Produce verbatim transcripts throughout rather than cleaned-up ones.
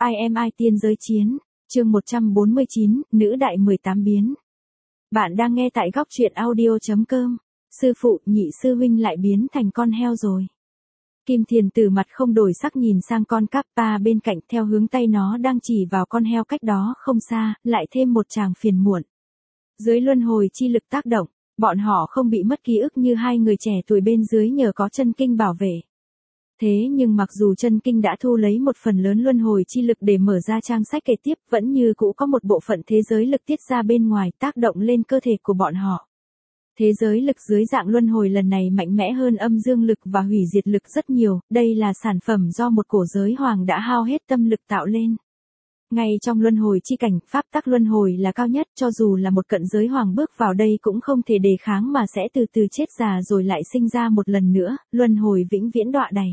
I am I tiên giới chiến, chương một trăm bốn mươi chín, nữ đại mười tám biến. Bạn đang nghe tại góc truyện audio.com. Sư phụ, nhị sư huynh lại biến thành con heo rồi. Kim Thiền Tử mặt không đổi sắc nhìn sang con Kappa bên cạnh theo hướng tay nó đang chỉ vào con heo cách đó không xa, lại thêm một tràng phiền muộn. Dưới luân hồi chi lực tác động, bọn họ không bị mất ký ức như hai người trẻ tuổi bên dưới nhờ có chân kinh bảo vệ. Thế nhưng mặc dù chân kinh đã thu lấy một phần lớn luân hồi chi lực để mở ra trang sách kế tiếp, vẫn như cũ có một bộ phận thế giới lực tiết ra bên ngoài tác động lên cơ thể của bọn họ. Thế giới lực dưới dạng luân hồi lần này mạnh mẽ hơn âm dương lực và hủy diệt lực rất nhiều, đây là sản phẩm do một cổ giới hoàng đã hao hết tâm lực tạo lên. Ngay trong luân hồi chi cảnh, pháp tắc luân hồi là cao nhất, cho dù là một cận giới hoàng bước vào đây cũng không thể đề kháng mà sẽ từ từ chết già rồi lại sinh ra một lần nữa, luân hồi vĩnh viễn đọa đày.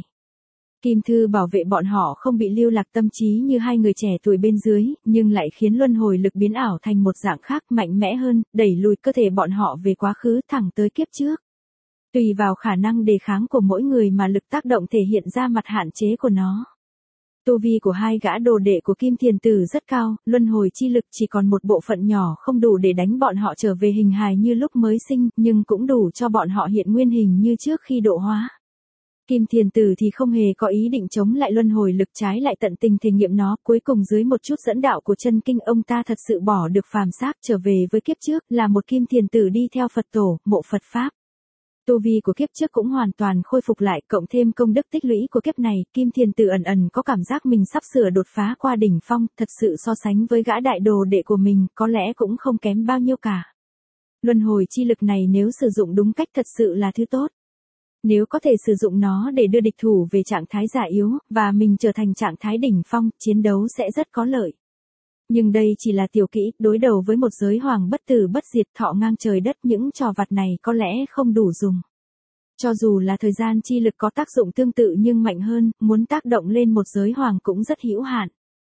Kim Thư bảo vệ bọn họ không bị lưu lạc tâm trí như hai người trẻ tuổi bên dưới, nhưng lại khiến luân hồi lực biến ảo thành một dạng khác mạnh mẽ hơn, đẩy lùi cơ thể bọn họ về quá khứ thẳng tới kiếp trước. Tùy vào khả năng đề kháng của mỗi người mà lực tác động thể hiện ra mặt hạn chế của nó. Tu vi của hai gã đồ đệ của Kim Thiền Tử rất cao, luân hồi chi lực chỉ còn một bộ phận nhỏ không đủ để đánh bọn họ trở về hình hài như lúc mới sinh, nhưng cũng đủ cho bọn họ hiện nguyên hình như trước khi độ hóa. Kim Thiền Tử thì không hề có ý định chống lại luân hồi lực, trái lại tận tình thể nghiệm nó, cuối cùng dưới một chút dẫn đạo của chân kinh ông ta thật sự bỏ được phàm xác trở về với kiếp trước, là một Kim Thiền Tử đi theo Phật tổ, mộ Phật Pháp. Tu vi của kiếp trước cũng hoàn toàn khôi phục lại, cộng thêm công đức tích lũy của kiếp này, Kim Thiền Tử ẩn ẩn có cảm giác mình sắp sửa đột phá qua đỉnh phong, thật sự so sánh với gã đại đồ đệ của mình, có lẽ cũng không kém bao nhiêu cả. Luân hồi chi lực này nếu sử dụng đúng cách thật sự là thứ tốt. Nếu có thể sử dụng nó để đưa địch thủ về trạng thái già yếu, và mình trở thành trạng thái đỉnh phong, chiến đấu sẽ rất có lợi. Nhưng đây chỉ là tiểu kỹ, đối đầu với một giới hoàng bất tử bất diệt thọ ngang trời đất, những trò vặt này có lẽ không đủ dùng. Cho dù là thời gian chi lực có tác dụng tương tự nhưng mạnh hơn, muốn tác động lên một giới hoàng cũng rất hữu hạn.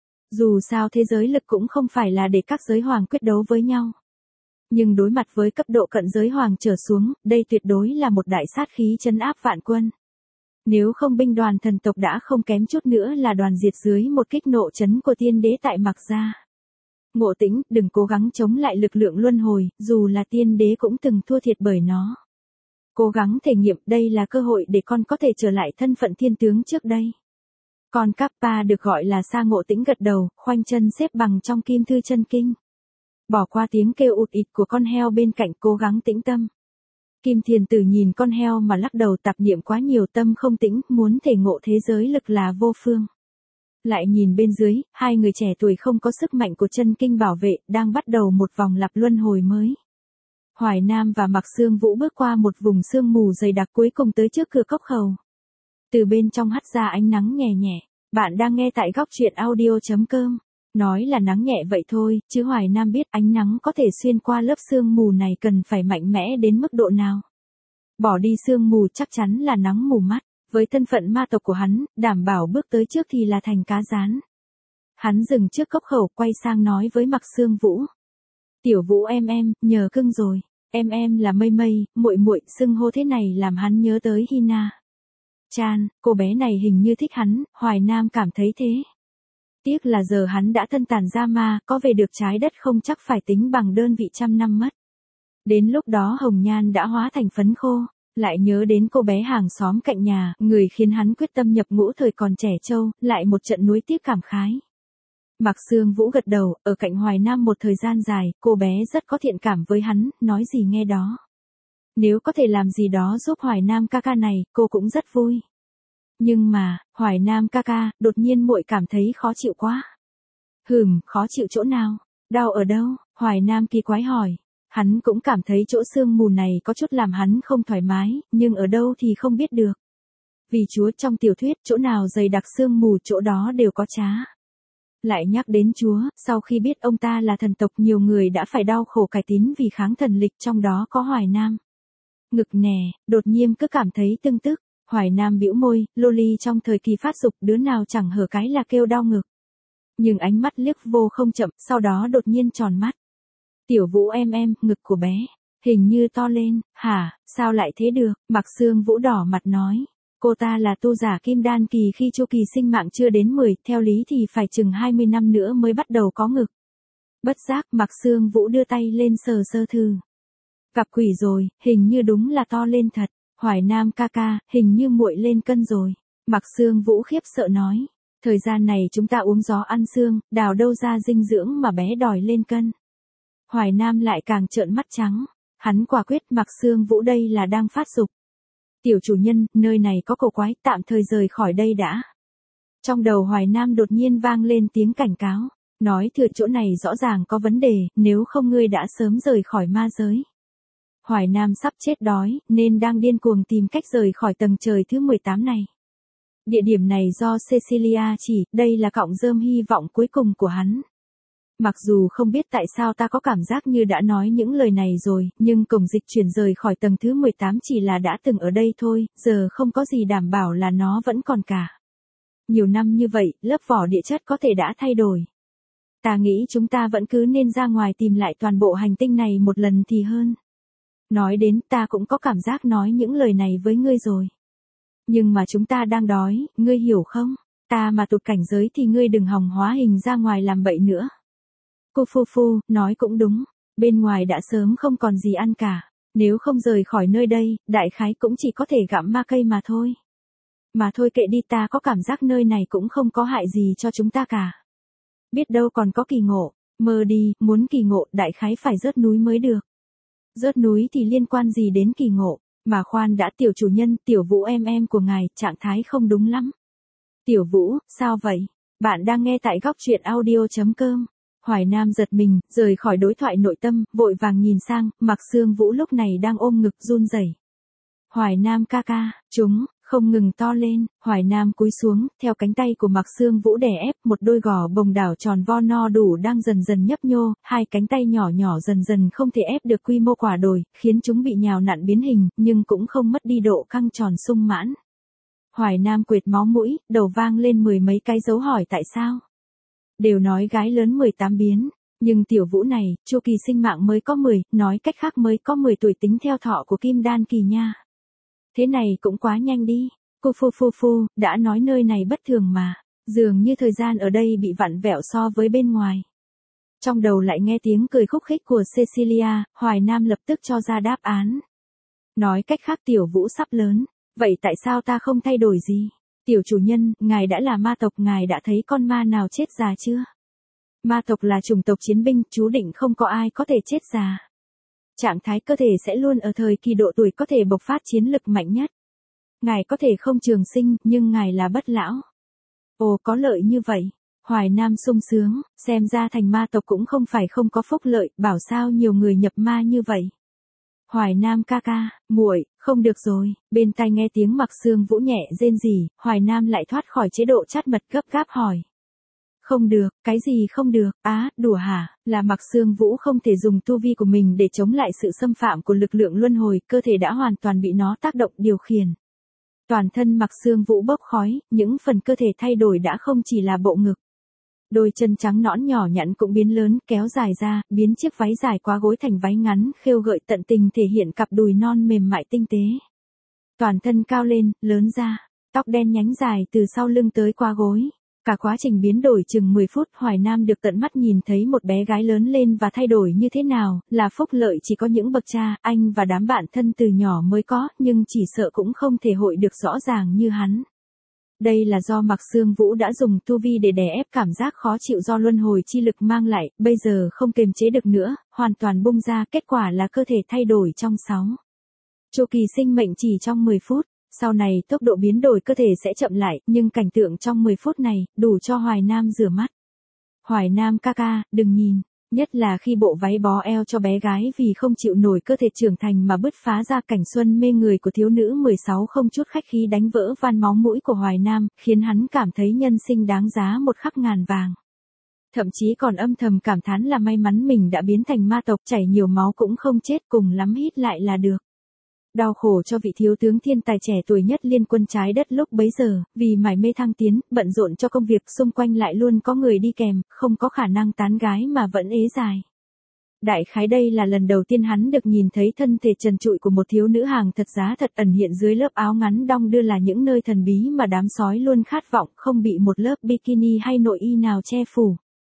Dù sao thế giới lực cũng không phải là để các giới hoàng quyết đấu với nhau. Nhưng đối mặt với cấp độ cận giới hoàng trở xuống, đây tuyệt đối là một đại sát khí trấn áp vạn quân. Nếu không binh đoàn thần tộc đã không kém chút nữa là đoàn diệt dưới một kích nộ chấn của tiên đế tại Mạc Gia. Ngộ Tĩnh, đừng cố gắng chống lại lực lượng luân hồi, dù là tiên đế cũng từng thua thiệt bởi nó. Cố gắng thể nghiệm, đây là cơ hội để con có thể trở lại thân phận thiên tướng trước đây. Con Kappa được gọi là Sa Ngộ Tĩnh gật đầu, khoanh chân xếp bằng trong Kim Thư chân kinh. Bỏ qua tiếng kêu ụt ịt của con heo bên cạnh, cố gắng tĩnh tâm. Kim Thiền Tử nhìn con heo mà lắc đầu, tạp niệm quá nhiều, tâm không tĩnh, muốn thể ngộ thế giới lực là vô phương. Lại nhìn bên dưới, hai người trẻ tuổi không có sức mạnh của chân kinh bảo vệ, đang bắt đầu một vòng lặp luân hồi mới. Hoài Nam và Mạc Sương Vũ bước qua một vùng sương mù dày đặc, cuối cùng tới trước cửa cốc khẩu. Từ bên trong hắt ra ánh nắng nhẹ nhẹ. Bạn đang nghe tại góc truyện audio.com. Nói là nắng nhẹ vậy thôi, chứ Hoài Nam biết ánh nắng có thể xuyên qua lớp sương mù này cần phải mạnh mẽ đến mức độ nào. Bỏ đi sương mù chắc chắn là nắng mù mắt, với thân phận ma tộc của hắn, đảm bảo bước tới trước thì là thành cá rán. Hắn dừng trước cốc khẩu, quay sang nói với Mạc Sương Vũ. Tiểu Vũ em em, nhờ cưng rồi, em em là Mây Mây, muội muội, xưng hô thế này làm hắn nhớ tới Hina Chan, cô bé này hình như thích hắn, Hoài Nam cảm thấy thế. Tiếc là giờ hắn đã thân tàn ra ma, có về được trái đất không chắc phải tính bằng đơn vị trăm năm mất. Đến lúc đó hồng nhan đã hóa thành phấn khô, lại nhớ đến cô bé hàng xóm cạnh nhà, người khiến hắn quyết tâm nhập ngũ thời còn trẻ trâu, lại một trận nuối tiếc cảm khái. Mạc Sương Vũ gật đầu, ở cạnh Hoài Nam một thời gian dài, cô bé rất có thiện cảm với hắn, nói gì nghe đó. Nếu có thể làm gì đó giúp Hoài Nam ca ca này, cô cũng rất vui. Nhưng mà, Hoài Nam ca ca, đột nhiên muội cảm thấy khó chịu quá. Hừm, khó chịu chỗ nào? Đau ở đâu? Hoài Nam kỳ quái hỏi. Hắn cũng cảm thấy chỗ sương mù này có chút làm hắn không thoải mái, nhưng ở đâu thì không biết được. Vì Chúa trong tiểu thuyết, chỗ nào dày đặc sương mù chỗ đó đều có trá. Lại nhắc đến Chúa, sau khi biết ông ta là thần tộc, nhiều người đã phải đau khổ cải tín vì kháng thần lịch, trong đó có Hoài Nam. Ngực nè, đột nhiên cứ cảm thấy tưng tức. Hoài Nam bĩu môi, loli trong thời kỳ phát dục, đứa nào chẳng hở cái là kêu đau ngực. Nhưng ánh mắt liếc vô không chậm, sau đó đột nhiên tròn mắt. Tiểu Vũ em em, ngực của bé, hình như to lên, hả, sao lại thế được, Mạc Sương Vũ đỏ mặt nói. Cô ta là tu giả kim đan kỳ khi chu kỳ sinh mạng chưa đến mười, theo lý thì phải chừng hai mươi năm nữa mới bắt đầu có ngực. Bất giác Mạc Sương Vũ đưa tay lên sờ sơ thử. Gặp quỷ rồi, hình như đúng là to lên thật. Hoài Nam ca ca, hình như muội lên cân rồi. Mạc Sương Vũ khiếp sợ nói. Thời gian này chúng ta uống gió ăn xương, đào đâu ra dinh dưỡng mà bé đòi lên cân. Hoài Nam lại càng trợn mắt trắng. Hắn quả quyết Mạc Sương Vũ đây là đang phát dục. Tiểu chủ nhân, nơi này có cổ quái, tạm thời rời khỏi đây đã. Trong đầu Hoài Nam đột nhiên vang lên tiếng cảnh cáo. Nói thừa chỗ này rõ ràng có vấn đề, nếu không ngươi đã sớm rời khỏi ma giới. Hoài Nam sắp chết đói, nên đang điên cuồng tìm cách rời khỏi tầng trời thứ mười tám này. Địa điểm này do Cecilia chỉ, đây là cọng rơm hy vọng cuối cùng của hắn. Mặc dù không biết tại sao ta có cảm giác như đã nói những lời này rồi, nhưng cổng dịch chuyển rời khỏi tầng thứ mười tám chỉ là đã từng ở đây thôi, giờ không có gì đảm bảo là nó vẫn còn cả. Nhiều năm như vậy, lớp vỏ địa chất có thể đã thay đổi. Ta nghĩ chúng ta vẫn cứ nên ra ngoài tìm lại toàn bộ hành tinh này một lần thì hơn. Nói đến ta cũng có cảm giác nói những lời này với ngươi rồi. Nhưng mà chúng ta đang đói, ngươi hiểu không? Ta mà tụt cảnh giới thì ngươi đừng hòng hóa hình ra ngoài làm bậy nữa. Cô phu phu, nói cũng đúng. Bên ngoài đã sớm không còn gì ăn cả. Nếu không rời khỏi nơi đây, đại khái cũng chỉ có thể gặm ma cây mà thôi. Mà thôi kệ đi, ta có cảm giác nơi này cũng không có hại gì cho chúng ta cả. Biết đâu còn có kỳ ngộ. Mơ đi, muốn kỳ ngộ, đại khái phải rớt núi mới được. Rớt núi thì liên quan gì đến kỳ ngộ, mà khoan đã, tiểu chủ nhân, Tiểu Vũ em em của ngài, trạng thái không đúng lắm. Tiểu Vũ, sao vậy? Bạn đang nghe tại góc truyện audio chấm com. Hoài Nam giật mình, rời khỏi đối thoại nội tâm, vội vàng nhìn sang, Mạc Sương Vũ lúc này đang ôm ngực run rẩy. Hoài Nam ca ca, chúng không ngừng to lên. Hoài Nam cúi xuống, theo cánh tay của Mạc Sương Vũ đè ép, một đôi gò bồng đảo tròn vo no đủ đang dần dần nhấp nhô, hai cánh tay nhỏ nhỏ dần dần không thể ép được quy mô quả đồi, khiến chúng bị nhào nặn biến hình, nhưng cũng không mất đi độ căng tròn sung mãn. Hoài Nam quệt máu mũi, đầu vang lên mười mấy cái dấu hỏi tại sao. Đều nói gái lớn mười tám biến, nhưng Tiểu Vũ này, chu kỳ sinh mạng mới có mười, nói cách khác mới có mười tuổi tính theo thọ của kim đan kỳ nha. Thế này cũng quá nhanh đi. Cô phu phu phu, đã nói nơi này bất thường mà. Dường như thời gian ở đây bị vặn vẹo so với bên ngoài. Trong đầu lại nghe tiếng cười khúc khích của Cecilia, Hoài Nam lập tức cho ra đáp án. Nói cách khác Tiểu Vũ sắp lớn. Vậy tại sao ta không thay đổi gì? Tiểu chủ nhân, ngài đã là ma tộc, ngài đã thấy con ma nào chết già chưa? Ma tộc là chủng tộc chiến binh, chú định không có ai có thể chết già. Trạng thái cơ thể sẽ luôn ở thời kỳ độ tuổi có thể bộc phát chiến lực mạnh nhất. Ngài có thể không trường sinh, nhưng ngài là bất lão. Ồ, có lợi như vậy. Hoài Nam sung sướng, xem ra thành ma tộc cũng không phải không có phúc lợi, bảo sao nhiều người nhập ma như vậy. Hoài Nam ca ca, muội, không được rồi. Bên tai nghe tiếng Mạc Sương Vũ nhẹ rên rỉ, Hoài Nam lại thoát khỏi chế độ chát mật gấp gáp hỏi. Không được, cái gì không được? Á, đùa hả? Là Mạc Sương Vũ không thể dùng tu vi của mình để chống lại sự xâm phạm của lực lượng luân hồi, cơ thể đã hoàn toàn bị nó tác động điều khiển. Toàn thân Mạc Sương Vũ bốc khói, những phần cơ thể thay đổi đã không chỉ là bộ ngực. Đôi chân trắng nõn nhỏ nhắn cũng biến lớn, kéo dài ra, biến chiếc váy dài quá gối thành váy ngắn, khêu gợi tận tình thể hiện cặp đùi non mềm mại tinh tế. Toàn thân cao lên, lớn ra, tóc đen nhánh dài từ sau lưng tới qua gối. Cả quá trình biến đổi chừng mười phút, Hoài Nam được tận mắt nhìn thấy một bé gái lớn lên và thay đổi như thế nào, là phúc lợi chỉ có những bậc cha, anh và đám bạn thân từ nhỏ mới có, nhưng chỉ sợ cũng không thể hội được rõ ràng như hắn. Đây là do Mạc Sương Vũ đã dùng tu vi để đè ép cảm giác khó chịu do luân hồi chi lực mang lại, bây giờ không kiềm chế được nữa, hoàn toàn bung ra, kết quả là cơ thể thay đổi trong sáu. Chu kỳ sinh mệnh chỉ trong mười phút. Sau này tốc độ biến đổi cơ thể sẽ chậm lại, nhưng cảnh tượng trong mười phút này, đủ cho Hoài Nam rửa mắt. Hoài Nam ca ca, đừng nhìn, nhất là khi bộ váy bó eo cho bé gái vì không chịu nổi cơ thể trưởng thành mà bứt phá ra cảnh xuân mê người của thiếu nữ mười sáu không chút khách khí đánh vỡ van máu mũi của Hoài Nam, khiến hắn cảm thấy nhân sinh đáng giá một khắc ngàn vàng. Thậm chí còn âm thầm cảm thán là may mắn mình đã biến thành ma tộc, chảy nhiều máu cũng không chết, cùng lắm hít lại là được. Đau khổ cho vị thiếu tướng thiên tài trẻ tuổi nhất liên quân trái đất lúc bấy giờ, vì mải mê thăng tiến, bận rộn cho công việc, xung quanh lại luôn có người đi kèm, không có khả năng tán gái mà vẫn ế dài. Đại khái đây là lần đầu tiên hắn được nhìn thấy thân thể trần trụi của một thiếu nữ hàng thật giá thật ẩn hiện dưới lớp áo ngắn đong đưa là những nơi thần bí mà đám sói luôn khát vọng không bị một lớp bikini hay nội y nào che phủ.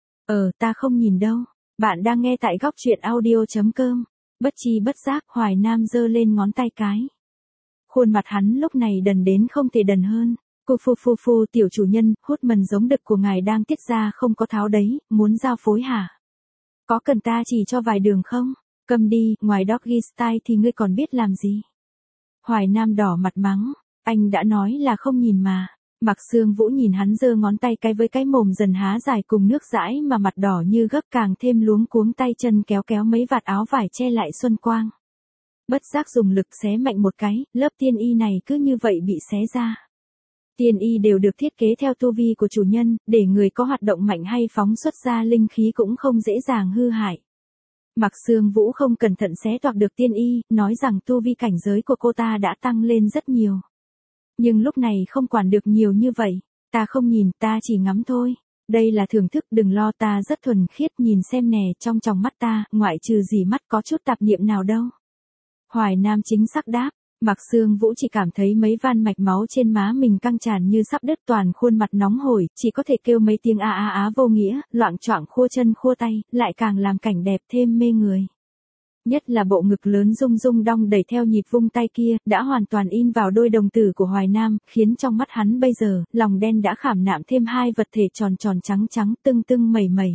Ờ, ta không nhìn đâu. Bạn đang nghe tại góc truyện audio chấm com. Bất chi bất giác Hoài Nam giơ lên ngón tay cái. Khuôn mặt hắn lúc này đần đến không thể đần hơn. Cô phu phu phu tiểu chủ nhân, hút mần giống đực của ngài đang tiết ra không có tháo đấy, muốn giao phối hả? Có cần ta chỉ cho vài đường không? Cầm đi, ngoài doggy style thì ngươi còn biết làm gì? Hoài Nam đỏ mặt mắng, anh đã nói là không nhìn mà. Mạc Sương Vũ nhìn hắn giơ ngón tay cái với cái mồm dần há dài cùng nước dãi mà mặt đỏ như gấc càng thêm luống cuống tay chân kéo kéo mấy vạt áo vải che lại xuân quang. Bất giác dùng lực xé mạnh một cái, lớp tiên y này cứ như vậy bị xé ra. Tiên y đều được thiết kế theo tu vi của chủ nhân, để người có hoạt động mạnh hay phóng xuất ra linh khí cũng không dễ dàng hư hại. Mạc Sương Vũ không cẩn thận xé toạc được tiên y, nói rằng tu vi cảnh giới của cô ta đã tăng lên rất nhiều. Nhưng lúc này không quản được nhiều như vậy, ta không nhìn, ta chỉ ngắm thôi. Đây là thưởng thức, đừng lo, ta rất thuần khiết, nhìn xem nè, trong tròng mắt ta, ngoại trừ gì mắt có chút tạp niệm nào đâu. Hoài Nam chính xác đáp. Mạc Sương Vũ chỉ cảm thấy mấy van mạch máu trên má mình căng tràn như sắp đứt, toàn khuôn mặt nóng hổi, chỉ có thể kêu mấy tiếng a a á vô nghĩa, loạng choạng khua chân khua tay, lại càng làm cảnh đẹp thêm mê người. Nhất là bộ ngực lớn rung rung đong đẩy theo nhịp vung tay kia, đã hoàn toàn in vào đôi đồng tử của Hoài Nam, khiến trong mắt hắn bây giờ, lòng đen đã khảm nạm thêm hai vật thể tròn tròn trắng trắng tưng tưng mẩy mẩy.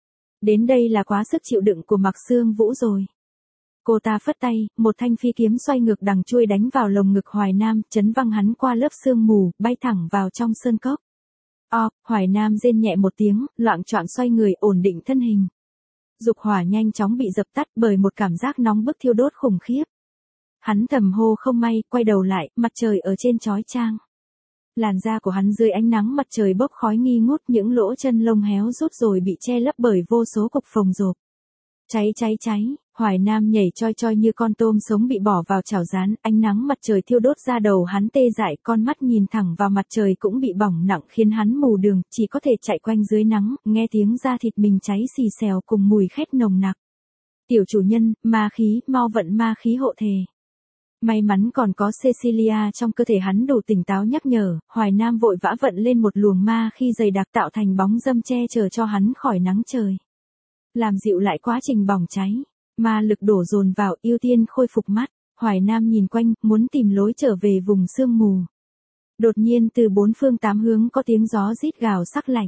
Đến đây là quá sức chịu đựng của Mạc Sương Vũ rồi. Cô ta phất tay, một thanh phi kiếm xoay ngược đằng chuôi đánh vào lồng ngực Hoài Nam, chấn văng hắn qua lớp sương mù, bay thẳng vào trong sơn cốc. O, Hoài Nam rên nhẹ một tiếng, loạng choạng xoay người ổn định thân hình. Dục hỏa nhanh chóng bị dập tắt bởi một cảm giác nóng bức thiêu đốt khủng khiếp. Hắn thầm hô không may, quay đầu lại, mặt trời ở trên chói chang. Làn da của hắn dưới ánh nắng mặt trời bốc khói nghi ngút, những lỗ chân lông héo rút rồi bị che lấp bởi vô số cục phồng rộp. Cháy cháy cháy, Hoài Nam nhảy choi choi như con tôm sống bị bỏ vào chảo rán, ánh nắng mặt trời thiêu đốt ra đầu hắn tê dại, con mắt nhìn thẳng vào mặt trời cũng bị bỏng nặng khiến hắn mù đường, chỉ có thể chạy quanh dưới nắng, nghe tiếng da thịt mình cháy xì xèo cùng mùi khét nồng nặc. Tiểu chủ nhân, ma khí, mau vận ma khí hộ thể. May mắn còn có Cecilia trong cơ thể hắn đủ tỉnh táo nhắc nhở, Hoài Nam vội vã vận lên một luồng ma khi dày đặc tạo thành bóng râm che chở cho hắn khỏi nắng trời. Làm dịu lại quá trình bỏng cháy, ma lực đổ dồn vào, ưu tiên khôi phục mắt. Hoài Nam nhìn quanh, muốn tìm lối trở về vùng sương mù. Đột nhiên từ bốn phương tám hướng có tiếng gió rít gào sắc lạnh.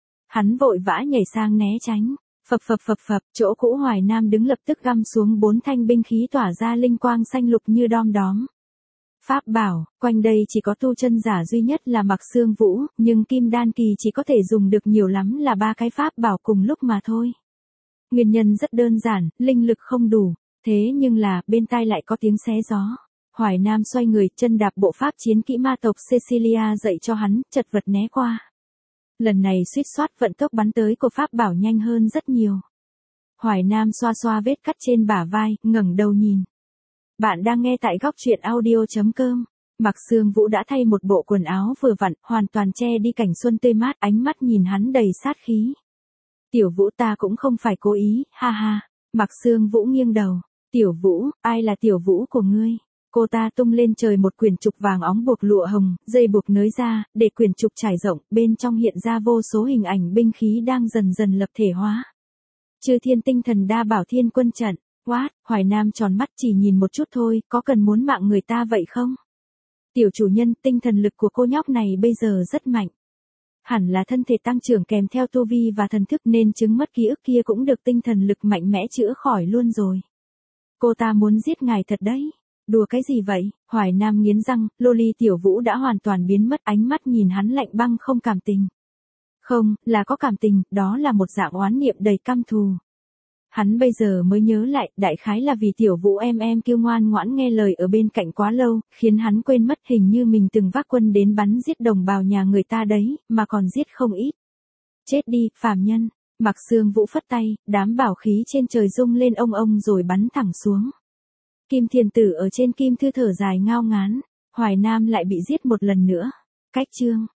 Hắn vội vã nhảy sang né tránh. Phập phập phập phập, chỗ cũ Hoài Nam đứng lập tức găm xuống bốn thanh binh khí tỏa ra linh quang xanh lục như đom đóm. Pháp bảo, quanh đây chỉ có tu chân giả duy nhất là Mạc Sương Vũ, nhưng kim đan kỳ chỉ có thể dùng được nhiều lắm là ba cái pháp bảo cùng lúc mà thôi. Nguyên nhân rất đơn giản, linh lực không đủ, thế nhưng là, bên tai lại có tiếng xé gió. Hoài Nam xoay người, chân đạp bộ pháp chiến kỹ ma tộc Cecilia dạy cho hắn, chật vật né qua. Lần này suýt soát vận tốc bắn tới của pháp bảo nhanh hơn rất nhiều. Hoài Nam xoa xoa vết cắt trên bả vai, ngẩng đầu nhìn. Bạn đang nghe tại góc truyện audio chấm com. Mạc Sương Vũ đã thay một bộ quần áo vừa vặn, hoàn toàn che đi cảnh xuân tươi mát, ánh mắt nhìn hắn đầy sát khí. Tiểu Vũ, ta cũng không phải cố ý, ha ha. Mạc Sương Vũ nghiêng đầu. Tiểu Vũ, ai là Tiểu Vũ của ngươi? Cô ta tung lên trời một quyển trục vàng óng buộc lụa hồng, dây buộc nới ra, để quyển trục trải rộng, bên trong hiện ra vô số hình ảnh binh khí đang dần dần lập thể hóa. Chư thiên tinh thần đa bảo thiên quân trận. What? Hoài Nam tròn mắt chỉ nhìn một chút thôi, có cần muốn mạng người ta vậy không? Tiểu chủ nhân, tinh thần lực của cô nhóc này bây giờ rất mạnh. Hẳn là thân thể tăng trưởng kèm theo tu vi và thần thức nên chứng mất ký ức kia cũng được tinh thần lực mạnh mẽ chữa khỏi luôn rồi. Cô ta muốn giết ngài thật đấy. Đùa cái gì vậy? Hoài Nam nghiến răng, Loli Tiểu Vũ đã hoàn toàn biến mất, ánh mắt nhìn hắn lạnh băng không cảm tình. Không, là có cảm tình, đó là một dạng oán niệm đầy căm thù. Hắn bây giờ mới nhớ lại, đại khái là vì Tiểu Vũ em em kiêu ngoan ngoãn nghe lời ở bên cạnh quá lâu, khiến hắn quên mất hình như mình từng vác quân đến bắn giết đồng bào nhà người ta đấy, mà còn giết không ít. Chết đi, phàm nhân. Mạc Sương Vũ phất tay, đám bảo khí trên trời rung lên ông ông rồi bắn thẳng xuống. Kim Thiền Tử ở trên kim thư thở dài ngao ngán, Hoài Nam lại bị giết một lần nữa. Cách chương